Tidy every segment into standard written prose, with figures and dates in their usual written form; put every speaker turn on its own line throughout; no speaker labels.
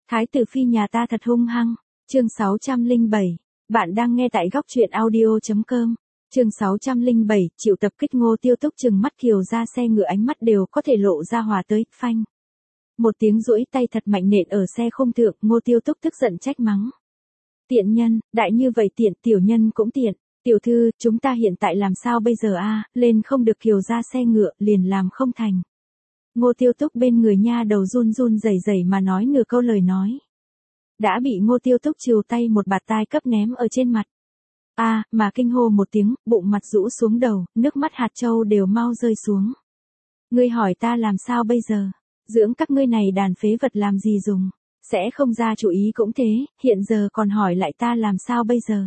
Thái tử phi nhà ta thật hung hăng. Chương 607. Bạn đang nghe tại góc truyện audio.com. Chương 607, chịu tập kích. Ngô Tiêu Túc trừng mắt Kiều ra xe ngựa, ánh mắt đều có thể lộ ra hòa tới, phanh. Một tiếng duỗi tay thật mạnh nện ở xe khung thượng, Ngô Tiêu Túc tức giận trách mắng. Tiện nhân, đại như vậy tiện, tiểu nhân cũng tiện. Tiểu thư, chúng ta hiện tại làm sao bây giờ a? Lên không được Kiều ra xe ngựa, liền làm không thành. Ngô Tiêu Túc bên người nha đầu run run rẩy rẩy mà nói nửa câu lời nói. Đã bị Ngô Tiêu Túc trìu tay một bạt tai cấp ném ở trên mặt. Mà kinh hô một tiếng, bụng mặt rũ xuống đầu, nước mắt hạt châu đều mau rơi xuống. Ngươi hỏi ta làm sao bây giờ? Dưỡng các ngươi này đàn phế vật làm gì dùng? Sẽ không ra chủ ý cũng thế, hiện giờ còn hỏi lại ta làm sao bây giờ?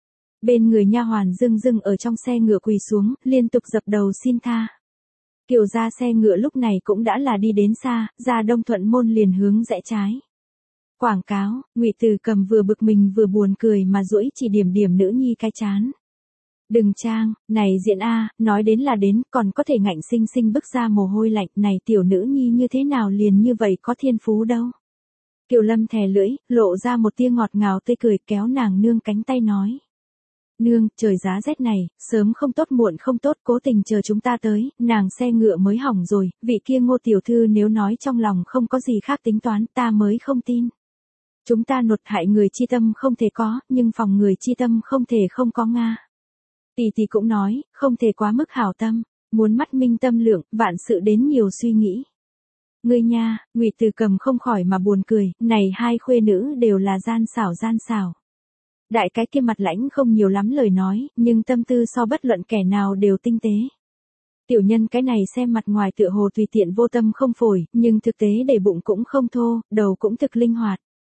Bên người nha hoàn dưng dưng ở trong xe ngựa quỳ xuống, liên tục dập đầu xin tha. Kiều ra xe ngựa lúc này cũng đã là đi đến xa, ra Đông Thuận môn liền hướng rẽ trái. Quảng cáo, Ngụy Từ Cầm vừa bực mình vừa buồn cười mà duỗi chỉ điểm điểm nữ nhi cái chán. Đừng trang, này diễn nói đến là đến, còn có thể ngạnh sinh sinh bức ra mồ hôi lạnh, này tiểu nữ nhi như thế nào liền như vậy có thiên phú đâu. Kiều Lâm thè lưỡi, lộ ra một tia ngọt ngào tươi cười, kéo nàng nương cánh tay nói. Nương, trời giá rét này, sớm không tốt muộn không tốt, cố tình chờ chúng ta tới, nàng xe ngựa mới hỏng rồi, vị kia Ngô tiểu thư nếu nói trong lòng không có gì khác tính toán, ta mới không tin. Chúng ta nột hại người chi tâm không thể có, nhưng phòng người chi tâm không thể không có nga. Tỷ tỷ cũng nói, không thể quá mức hảo tâm, muốn mắt minh tâm lượng, vạn sự đến nhiều suy nghĩ. Ngươi nha, Ngụy Từ Cầm không khỏi mà buồn cười, này hai khuê nữ đều là gian xảo. Đại cái kia mặt lãnh không nhiều lắm lời nói, nhưng tâm tư so bất luận kẻ nào đều tinh tế. Tiểu nhân cái này xem mặt ngoài tựa hồ tùy tiện vô tâm không phổi, nhưng thực tế để bụng cũng không thô, đầu cũng thực linh hoạt.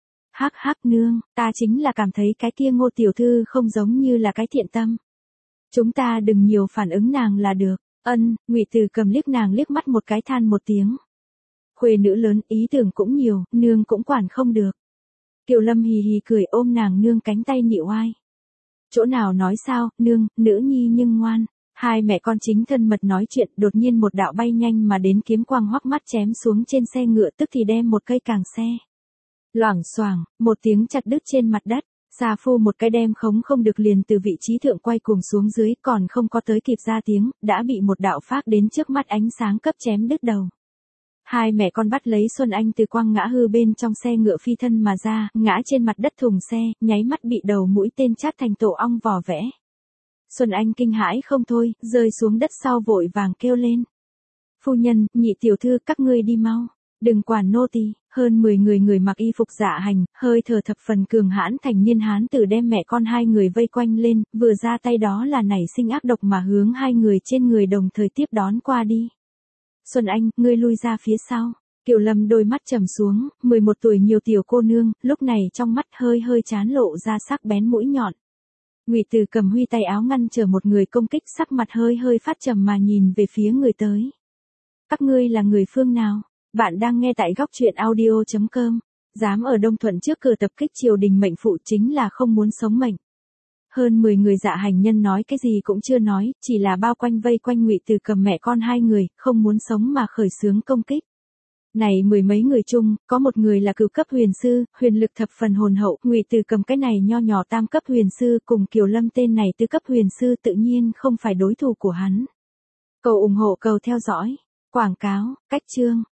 Hắc nương, ta chính là cảm thấy cái kia Ngô tiểu thư không giống như là cái thiện tâm. Chúng ta đừng nhiều phản ứng nàng là được. Ngụy Từ Cầm liếc nàng liếc mắt một cái, than một tiếng. Khuê nữ lớn, ý tưởng cũng nhiều, nương cũng quản không được. Kiều Lâm hì hì cười ôm nàng nương cánh tay nhị oai. Chỗ nào nói sao, nương, nữ nhi nhưng ngoan. Hai mẹ con chính thân mật nói chuyện, đột nhiên một đạo bay nhanh mà đến kiếm quang hoắc mắt chém xuống trên xe ngựa, tức thì đem một cây càng xe. Loảng xoảng, một tiếng chặt đứt trên mặt đất, Sa Phu một cái đem khống không được liền từ vị trí thượng quay cuồng xuống dưới, còn không có tới kịp ra tiếng, đã bị một đạo phác đến trước mắt ánh sáng cấp chém đứt đầu. Hai mẹ con bắt lấy Xuân Anh từ quang ngã hư bên trong xe ngựa phi thân mà ra, ngã trên mặt đất thùng xe, nháy mắt bị đầu mũi tên chát thành tổ ong vỏ vẽ. Xuân Anh kinh hãi không thôi, rơi xuống đất sau vội vàng kêu lên. Phu nhân, nhị tiểu thư, các ngươi đi mau. Đừng quản nô tỳ. Hơn 10 người mặc y phục dạ hành, hơi thở thập phần cường hãn thành niên hán tử đem mẹ con hai người vây quanh lên, vừa ra tay đó là nảy sinh ác độc mà hướng hai người trên người đồng thời tiếp đón qua đi. Xuân Anh, ngươi lui ra phía sau. Kiều Lâm đôi mắt trầm xuống, 11 tuổi nhiều tiểu cô nương, lúc này trong mắt hơi chán lộ ra sắc bén mũi nhọn. Ngụy Từ Cầm huy tay áo ngăn trở một người công kích, sắc mặt hơi phát trầm mà nhìn về phía người tới. Các ngươi là người phương nào? Bạn đang nghe tại góc truyện audio.com. Dám ở Đông Thuận trước cửa tập kích triều đình mệnh phụ chính là không muốn sống mệnh. Hơn 10 người dạ hành nhân nói cái gì cũng chưa nói, chỉ là bao quanh vây quanh Ngụy Từ Cầm mẹ con hai người, không muốn sống mà khởi xướng công kích. Này mười mấy người chung, có một người là cửu cấp huyền sư, huyền lực thập phần hồn hậu, Ngụy Từ Cầm cái này nho nhỏ tam cấp huyền sư cùng Kiều Lâm tên này tứ cấp huyền sư tự nhiên không phải đối thủ của hắn. Cầu ủng hộ, cầu theo dõi. Quảng cáo, cách chương.